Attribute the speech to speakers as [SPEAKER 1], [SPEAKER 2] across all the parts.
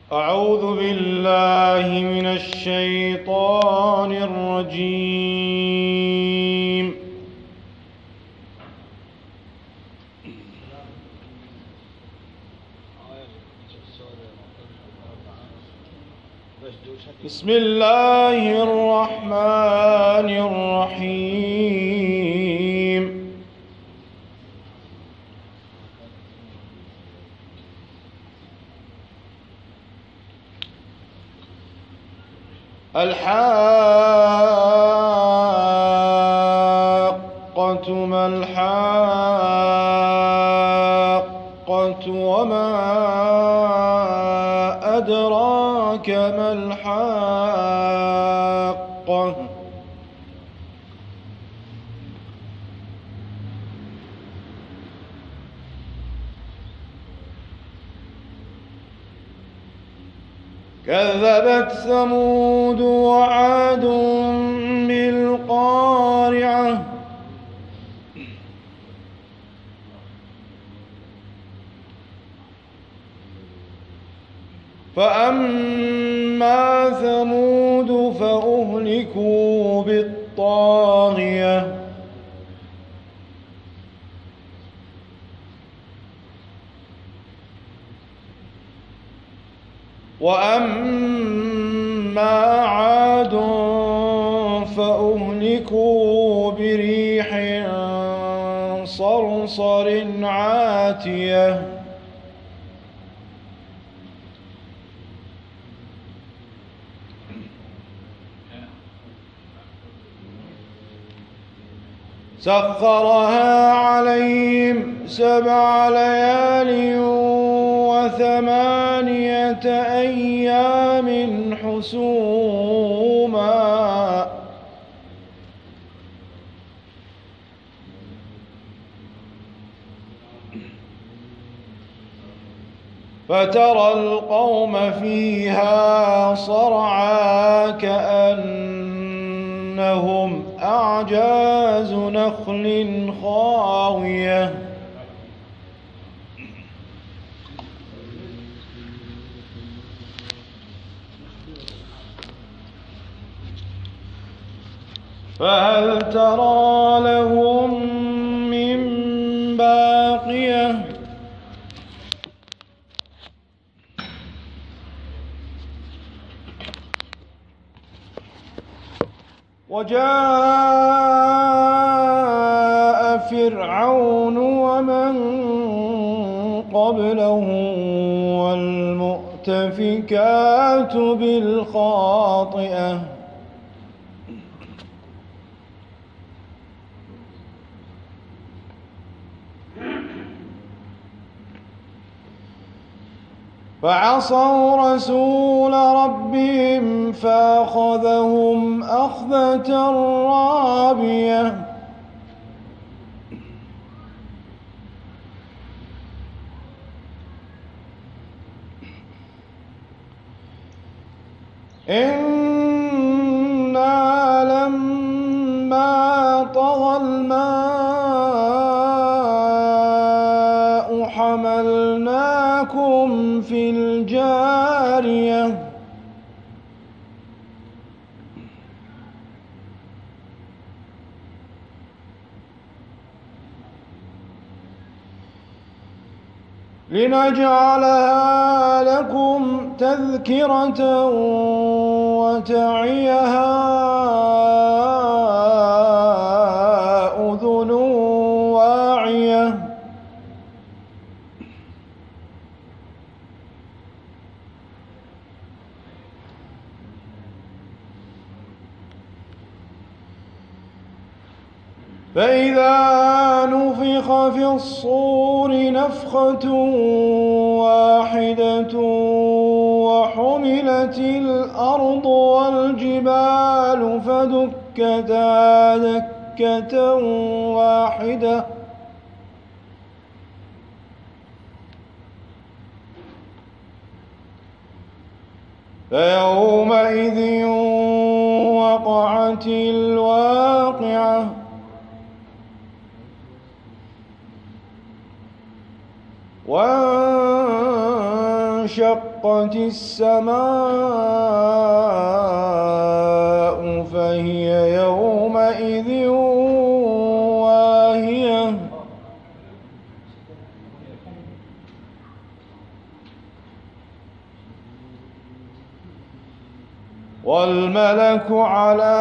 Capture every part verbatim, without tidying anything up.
[SPEAKER 1] أعوذ بالله من الشيطان الرجيم. بسم الله الرحمن الرحيم. الحاقة ما الحاقة وما أدراك ما الحاقة كذبت ثمود وعاد بالقارعة فأما ثمود فأهلكوا بالطاغية وأما عاد فأهلكوا بريح صرصر عاتية سخرها عليهم سبع ليال وثمانية أيام حسوما فترى القوم فيها صرعى كأنهم أعجاز نخل خاوية فهل ترى لهم من باقية وجاء فرعون ومن قبله والمؤتفكات بالخاطئة فعصوا رسول ربهم فأخذهم أخذة رابية إنا لما طغى الماء حملناكم في الجارية لنجعلها لكم تذكرة وتعيها أذن واعية فإذا نفخ في الصور نفخة واحدة وحملت الأرض والجبال فدكتا دكة واحدة فيومئذ وقعت الواقعة وانشقت وانشقت السماء فهي يومئذ واهية والملك على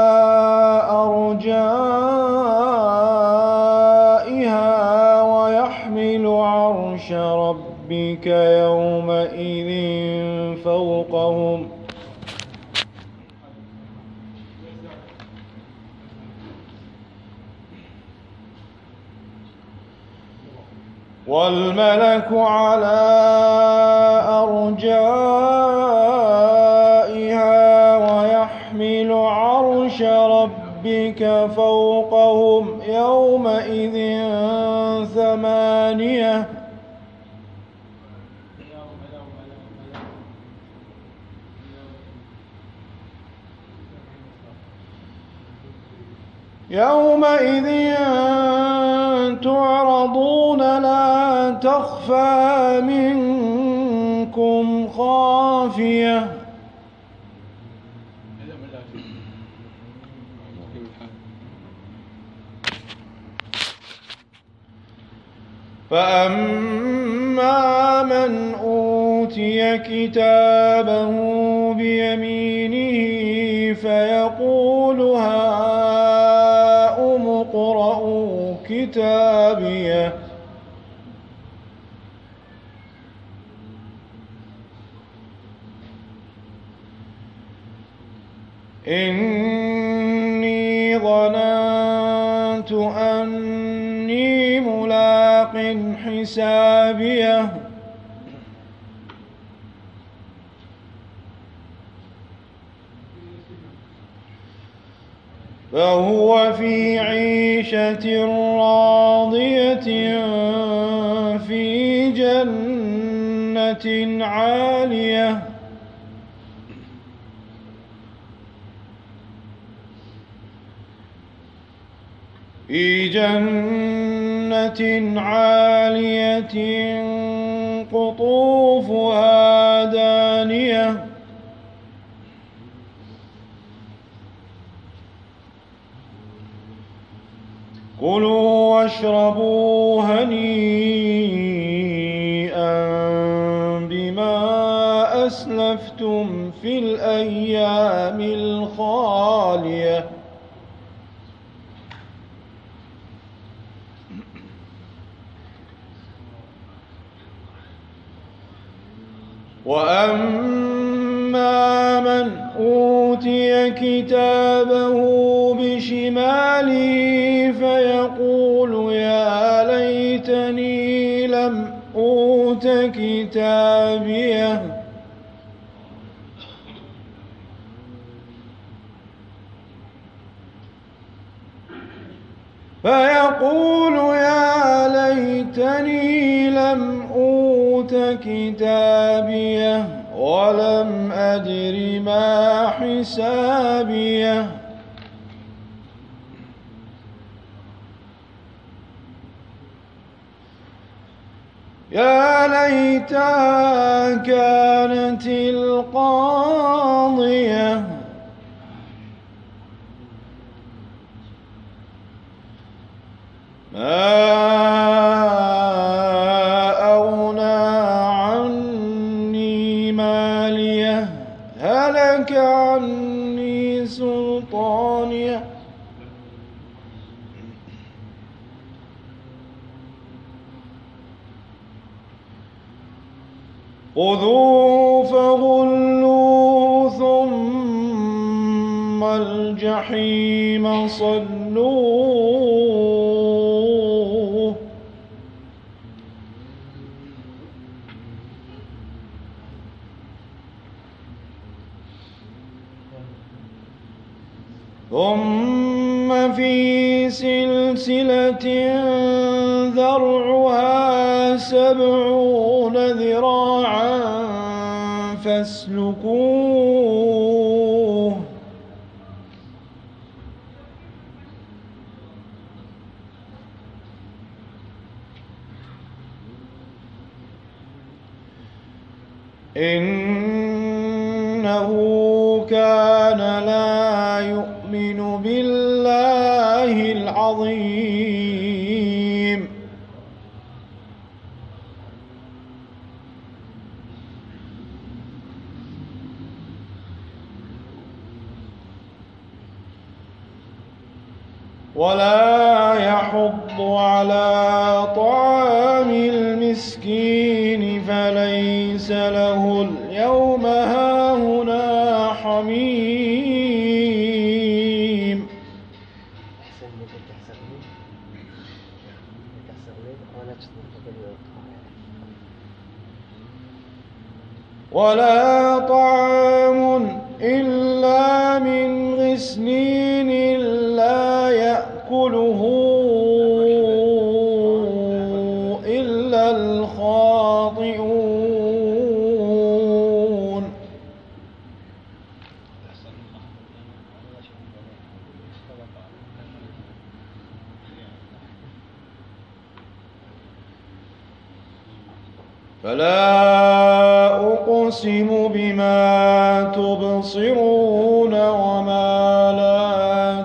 [SPEAKER 1] أرجائها ويحمل عرش ربك يومئذ فوقهم والملك على أرجائها ويحمل عرش ربك فوقهم يومئذ ثمانية يومئذ تعرضون لا تخفى منكم خافية فأما من أوتي كتابه بيمينه فيقول هاؤم اقرءوا كتابيه إني ظننت أني ملاق حسابيه فهو في عيشة راضية في جنة عالية في جنة عالية قطوفها دانية كلوا واشربوا هنيئا بما أسلفتم في الأيام الخالية وأما من أوتي كتابه بشماله فيقول يا ليتني لم أوت كتابيه فيقول يا ليتني لم أوت كتابيه ولم أدر ما حسابيه يا ليتها كانت القاضية ما أغنى عني ماليه هلك عني سلطانيه خذوه فغلوه ثم الجحيم صلوه ثم في سلسلة ذرعها سبعون ذراعا فاسلكوه إنه كان لا يؤمن بالله العظيم ولا يحض على طعام المسكين فليس له اليوم هاهنا حميم. ولا طعام إلا من غسلين لا يأكله إلا الخاطئون. فلا أقسم بما تبصرون وما لا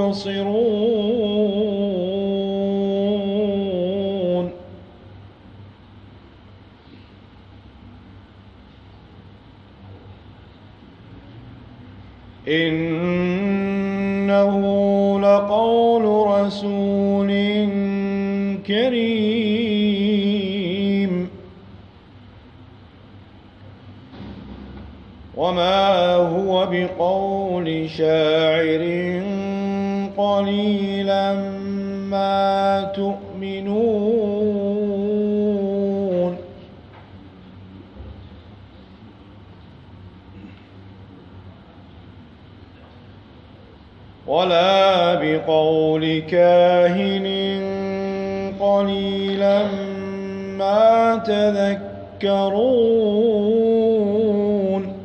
[SPEAKER 1] تبصرون إنه لقول رسول كريم وما هو بقول شاعر قليلا ما تؤمنون ولا بقول كاهن قليلا ما تذكرون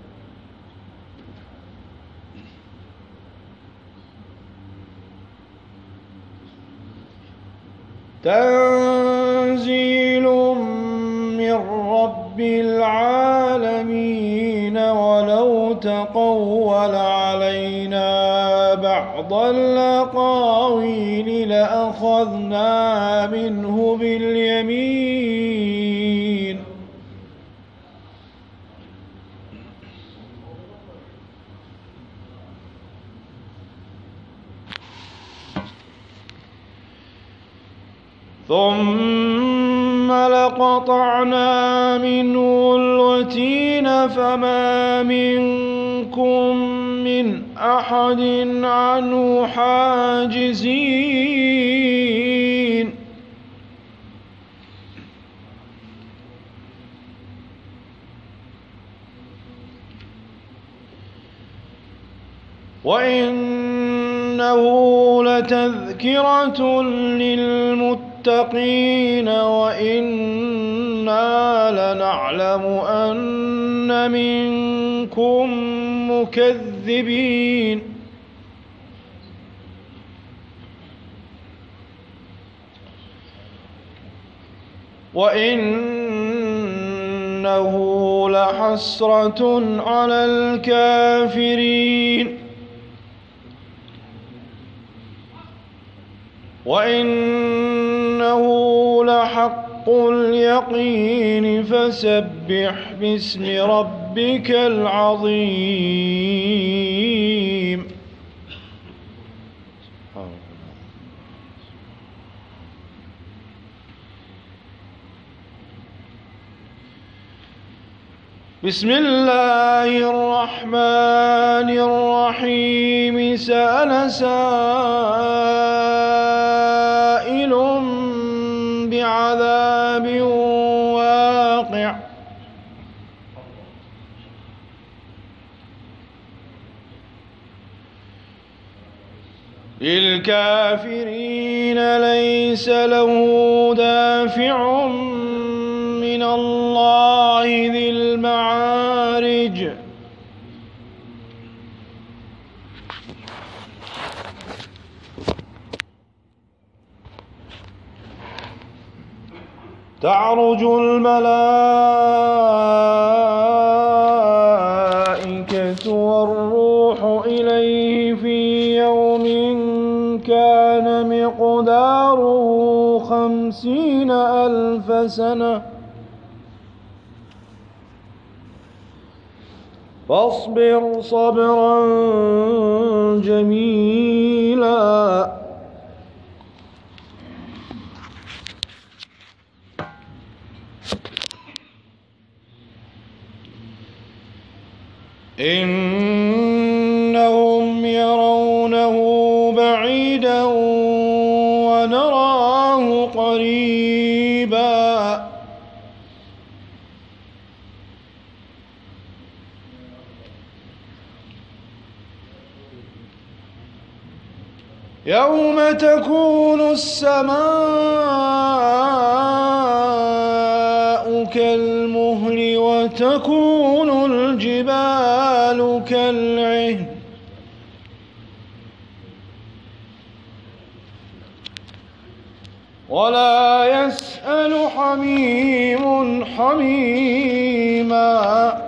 [SPEAKER 1] تنزيل من رب العالمين ولو تقول علينا بعض الأقاويل لأخذنا منه باليمين ثم لقطعنا منه الوتين فما منكم من أحد عنه حاجزين وإنه لتذكرة للمتقين وإنا لنعلم أن منكم مكذبين وإنه لحسرة على الكافرين وإنه لحق اليقين فسبح باسم ربك العظيم. بسم الله الرحمن الرحيم سأل سائل بعذاب واقع للكافرين ليس له دافع من الله ذي المعارج تعرج الملائكة حسنة فاصبر صبرا جميلا إنهم يرونه بعيدا ونراه قريبا يوم تكون السماء كالمهل وتكون الجبال كالعهن ولا يسأل حميم حميما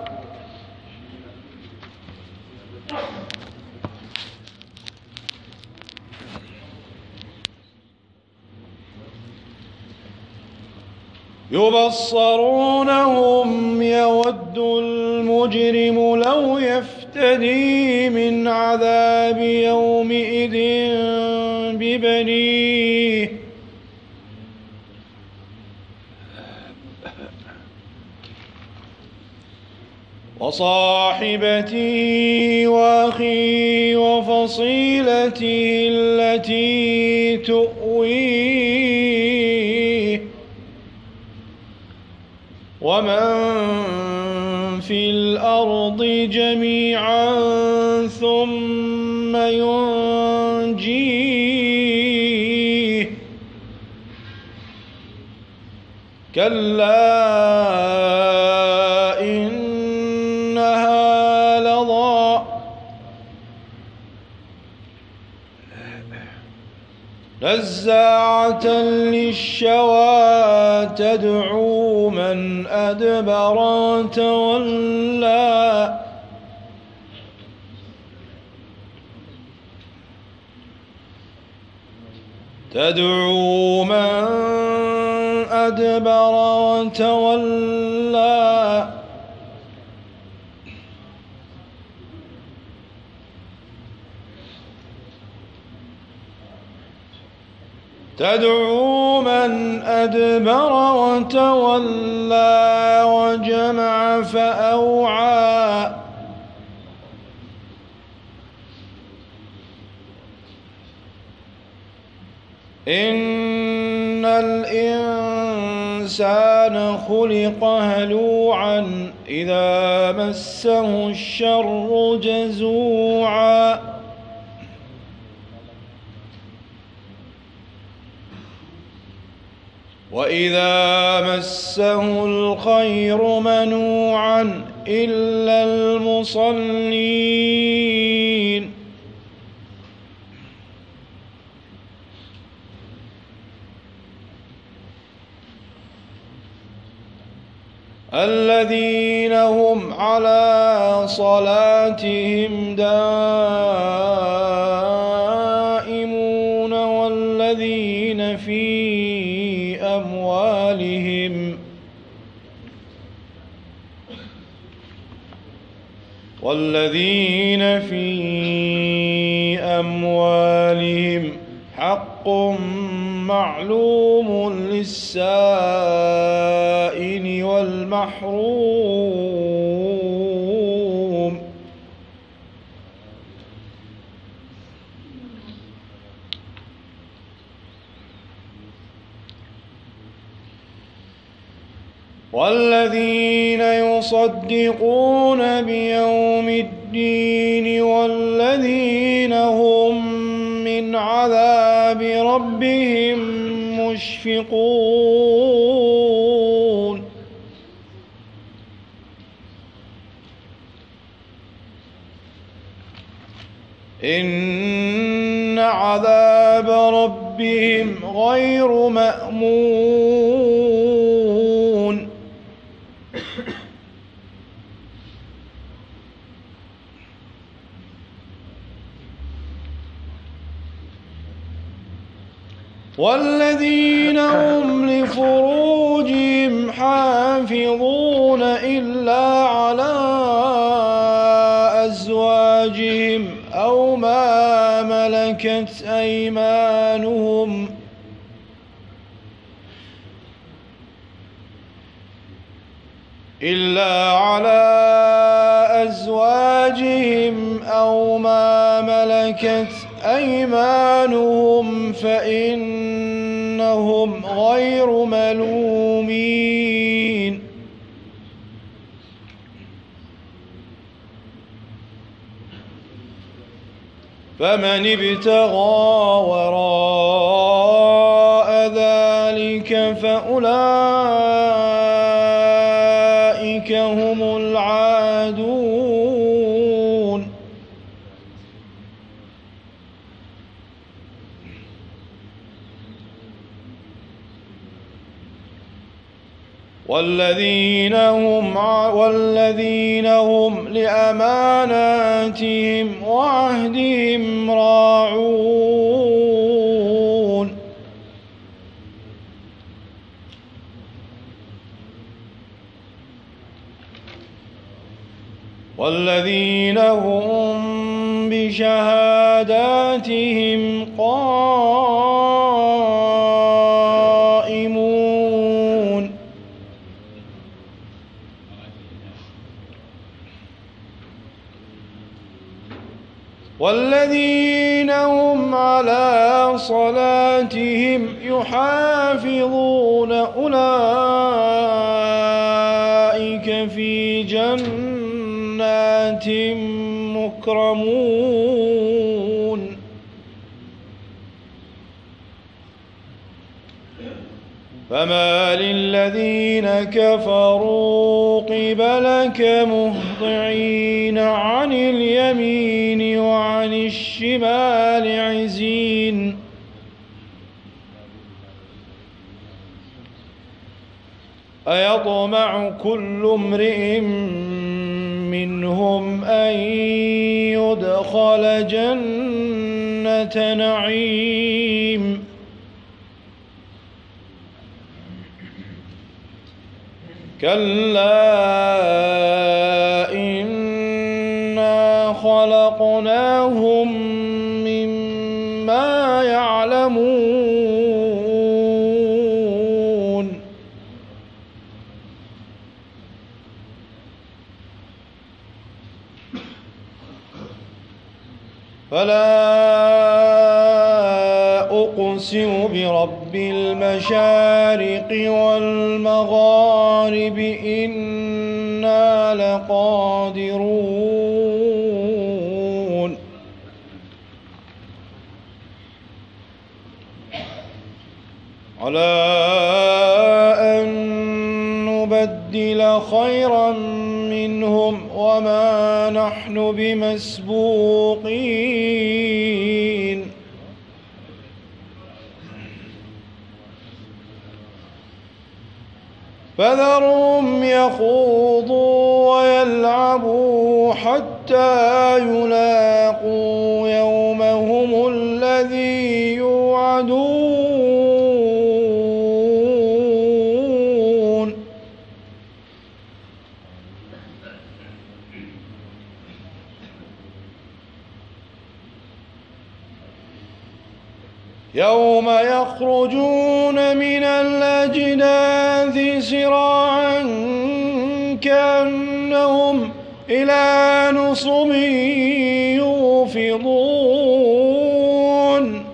[SPEAKER 1] يبصرونهم يود المجرم لو يفتدي من عذاب يومئذ ببنيه وصاحبته وأخيه وفصيلته التي تؤويه ومن في الأرض جميعا ثم ينجيه كلا إنها لظى نزاعة للشوى تدعو من أدبر وتولى تدعو من أدبر وتولى تدعو من أدبر وتولى وجمع فأوعى إن الإنسان خلق هلوعا إذا مسه الشر جزوعا وإذا مسه الخير منوعا إلا المصلين الذين هم على صلاتهم دائمون والذين في أموالهم والذين في أموالهم حق معلوم للسائل والمحروم والذين يصدقون بيوم الدين والذين هم من عذاب ربهم مشفقون إن عذاب ربهم غير مأمون والذين هم لفروجهم حافظون إلا على أزواجهم أو ما ملكت أيمانهم إلا على أزواجهم أو ما ملكت أيمانهم فإنهم غير ملومين. فمن ابتغى وراء ذلك فأولئك هم العادون. والذين هم والذين هم لأماناتهم وعهدهم راعون. والذين هم بشهاداتهم قائمون. والذين هم على صلاتهم يحافظون أولئك في جنات مكرمون. فما للذين كفروا قبلك مهطعين عن اليمين وعن الشمال عزين. أيطمع كل امرئ منهم أن يدخل جنة نعيم. كلا إنا خلقناهم مما يعلمون. فلا أقسم برب المشارق والمغارب إنا لقادرون على أن نبدل خيرا منهم وما نحن بمسبوقين. فذرهم يخوضوا ويلعبوا حتى يلاقوا يومهم الذي يوعدون. يوم يخرجون من الأجداث سراعا كأنهم إلى نصب يوفضون.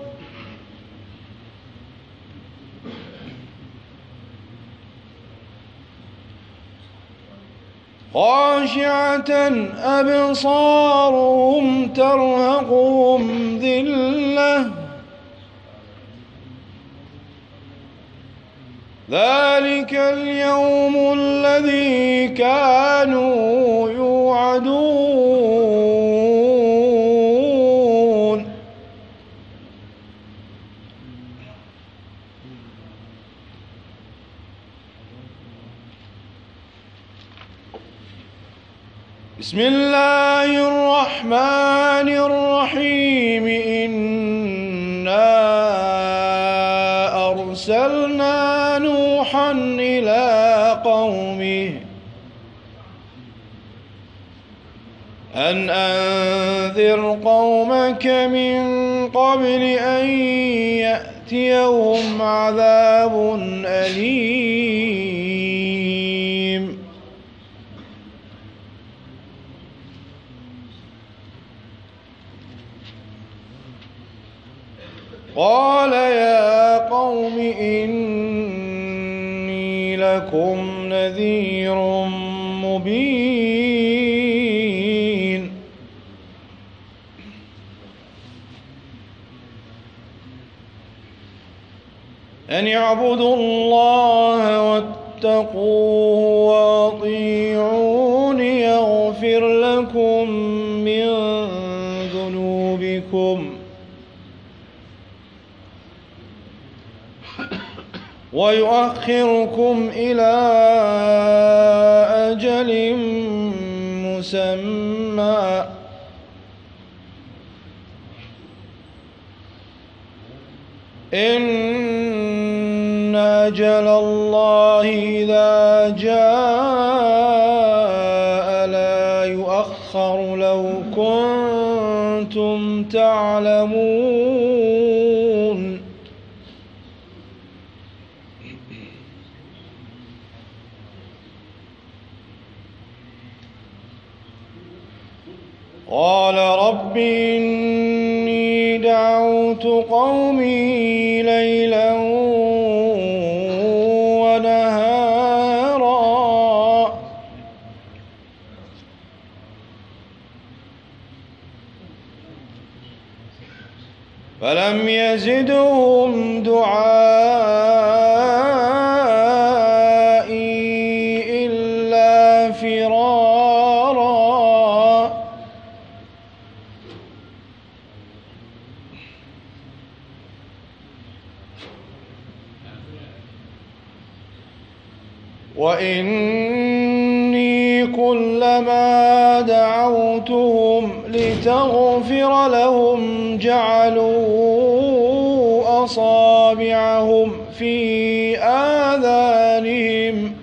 [SPEAKER 1] خاشعة أبصارهم ترهقهم ذلة ذلك اليوم الذي كانوا يوعدون. بسم الله الرحمن الرحيم. إنا أرسلنا نوحا إلى أن أنذر قومك من قبل أن يأتيهم عذاب أليم قال يا قوم إني لكم نذير مبين أن اعبدوا الله واتقوه وأطيعون يغفر لكم من ذنوبكم ويؤخركم إلى أجل مسمى إن أجل الله إذا جاء لا يؤخر لو كنتم تعلمون قال رب إني دعوت قومي ليلا ونهارا فلم يزدهم دعائي إلا فرارا وإني كلما دعوتهم لتغفر لهم جعلوا أصابعهم في آذانهم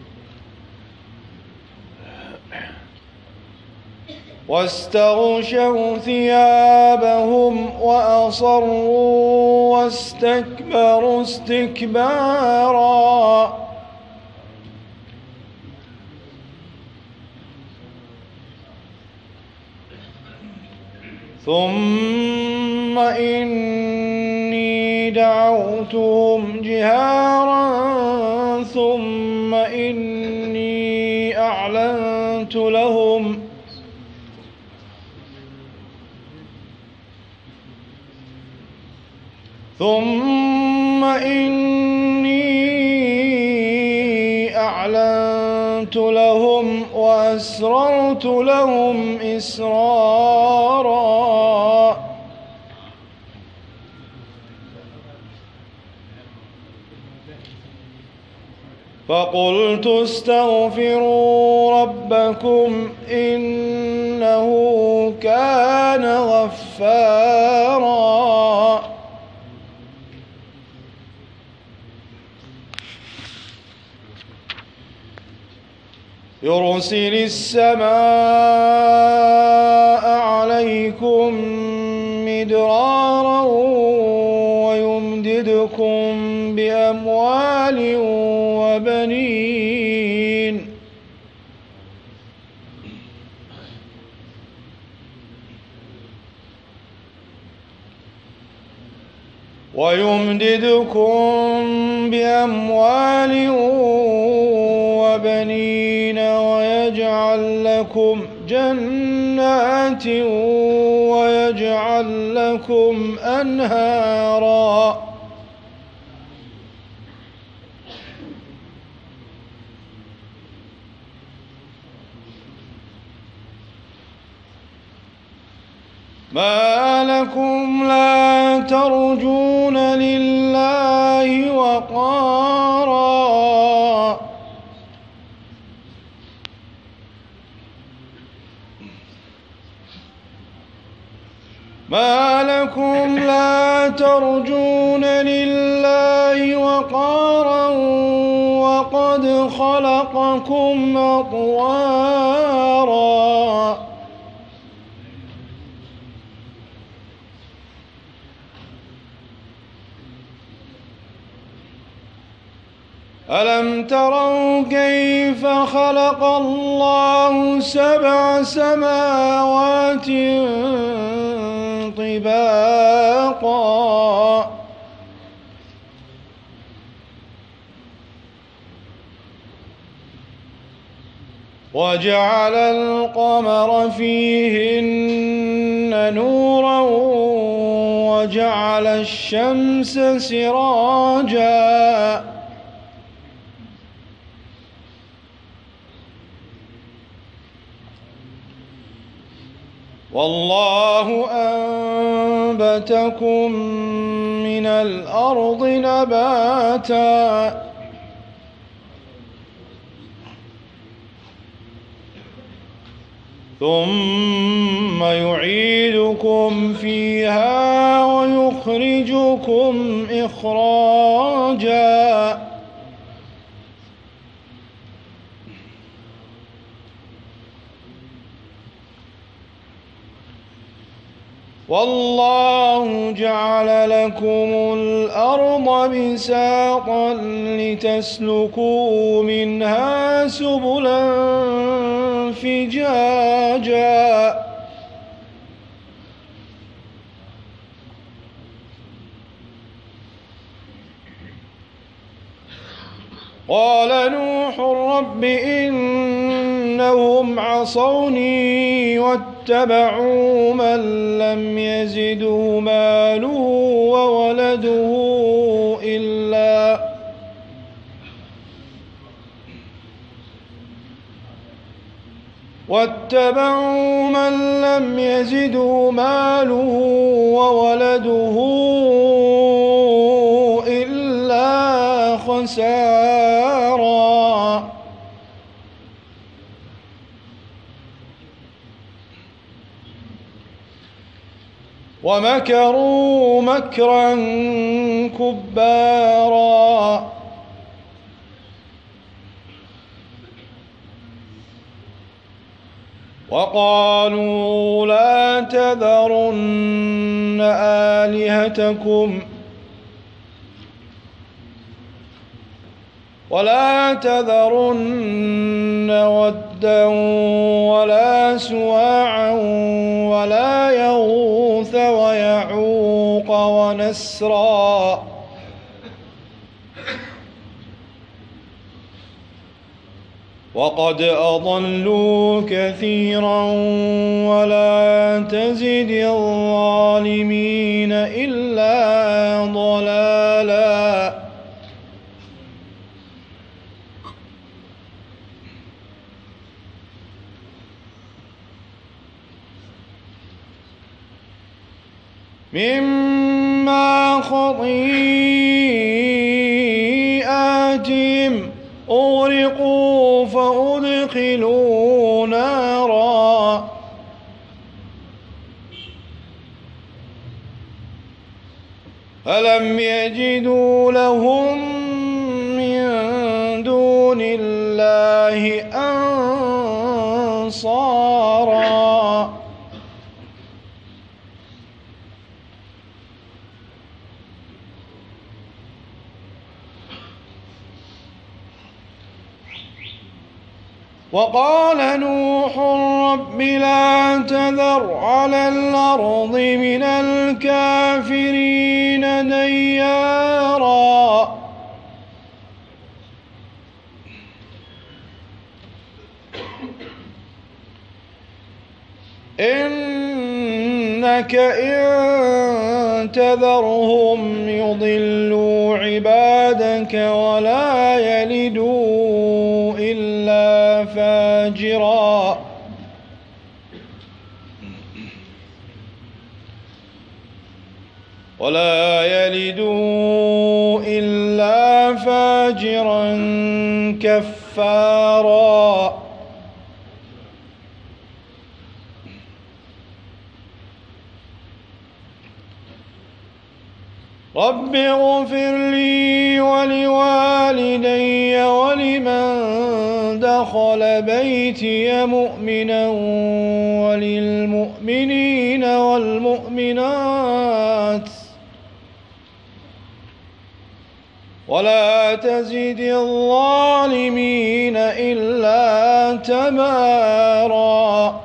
[SPEAKER 1] واستغشوا ثيابهم وأصروا واستكبروا استكبارا ثم إني دعوتهم جهارا ثم إني أعلنت لهم ثم إني أعلنت لهم وأسررت لهم إسرارا فقلت استغفروا ربكم إنه كان غفارا يرسل السماء عليكم مدرارا ويمددكم بأموال وبنين ويمددكم بأموال وبنين ويجعل لكم جنات ويجعل لكم أنهارا ما لكم لا ترجون لله وقارا ما لكم لا ترجون لله وقارا وقد خلقكم أطوارا ألم تروا كيف خلق الله سبع سماوات طباقا وجعل القمر فيهن نورا وجعل الشمس سراجا والله أنبتكم من الأرض نباتا ثم يعيدكم فيها ويخرجكم إخراجا والله جعل لكم الأرض بساطا لتسلكوا منها سبلا فجاجا قال نوح رب إنهم عصوني واتبعوا من لم يزده ماله وولده إلا واتبعوا من لم يزده ماله وولده إلا خسارا ومكروا مكرا كبارا وقالوا لا تذرن آلهتكم ولا تذرن ودا ولا سواعا ولا يغوث ويعوق ونسرا وقد أضلوا كثيرا ولا تزد الظالمين إلا ضلالا مما خطيئاتهم أغرقوا فأدخلوا نارا فلم يجدوا لهم من دون الله أنصارا وقال نوح رب لا تذر على الأرض من الكافرين ديارا إنك إن تذرهم يضلوا عبادك ولا يلدوا إلا فاجرا ولا يلدوا إلا فاجرا كفارا رب اغفر لي ولوالدي ولمن دخل بيتي مؤمنا وللمؤمنين والمؤمنات ولا تزد الظالمين إلا تبارا.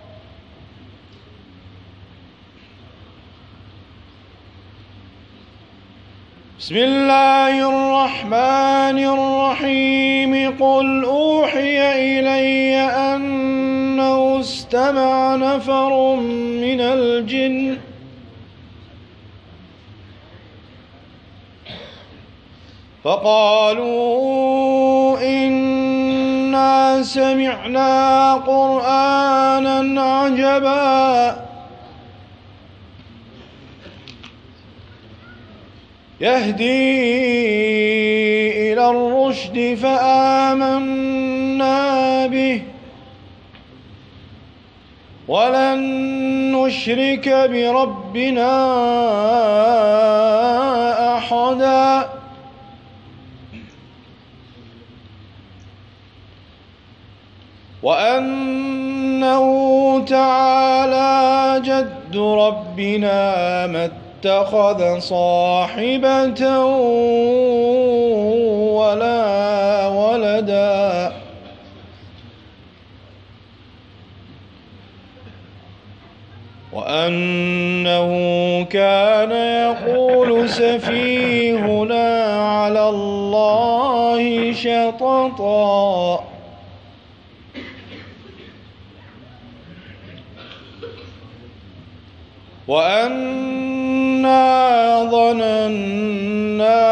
[SPEAKER 1] بسم الله الرحمن الرحيم. قل أوحي إلي أنه استمع نفر من الجن فقالوا إنا سمعنا قرآنا عجبا يهدي إلى الرشد فآمنا به ولن نشرك بربنا أحدا. وأنه تعالى جد ربنا ما اتخذ صاحبة ولا ولدا وأنه كان يقول سفيهنا على الله شططا. وأنا ظننا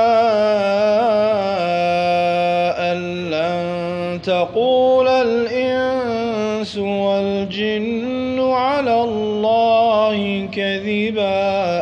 [SPEAKER 1] أن لن تقول الإنس والجن على الله كذبا.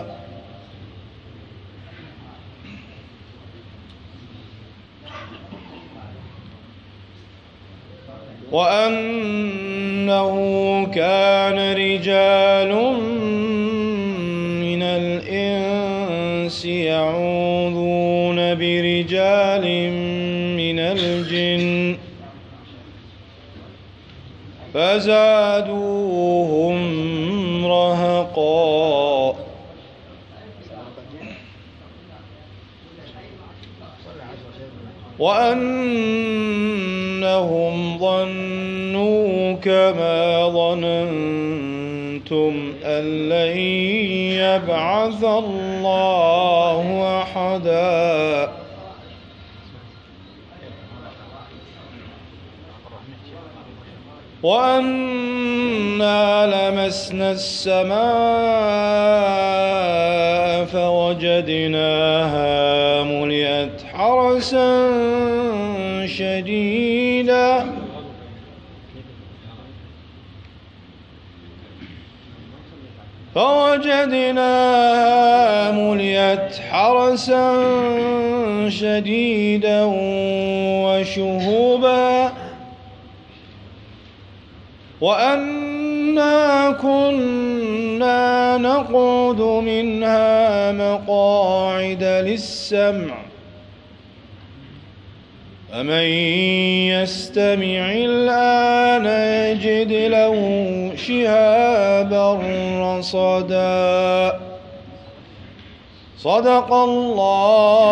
[SPEAKER 1] وأنه كان رجال من الإنس يعوذون برجال من الجن فزادوهم رهقا. وأنهم ظنوا كما ظننتم أن لن يبعث الله أحدا. وأنا لمسنا السماء فوجدناها ملئت حرسا شديدا فوجدناها ملئت حرسا شديدا وشهبا. وأنا كنا نقعد منها مقاعد للسمع فمن يستمع الآن يجد له شهابا رصدا. صدق الله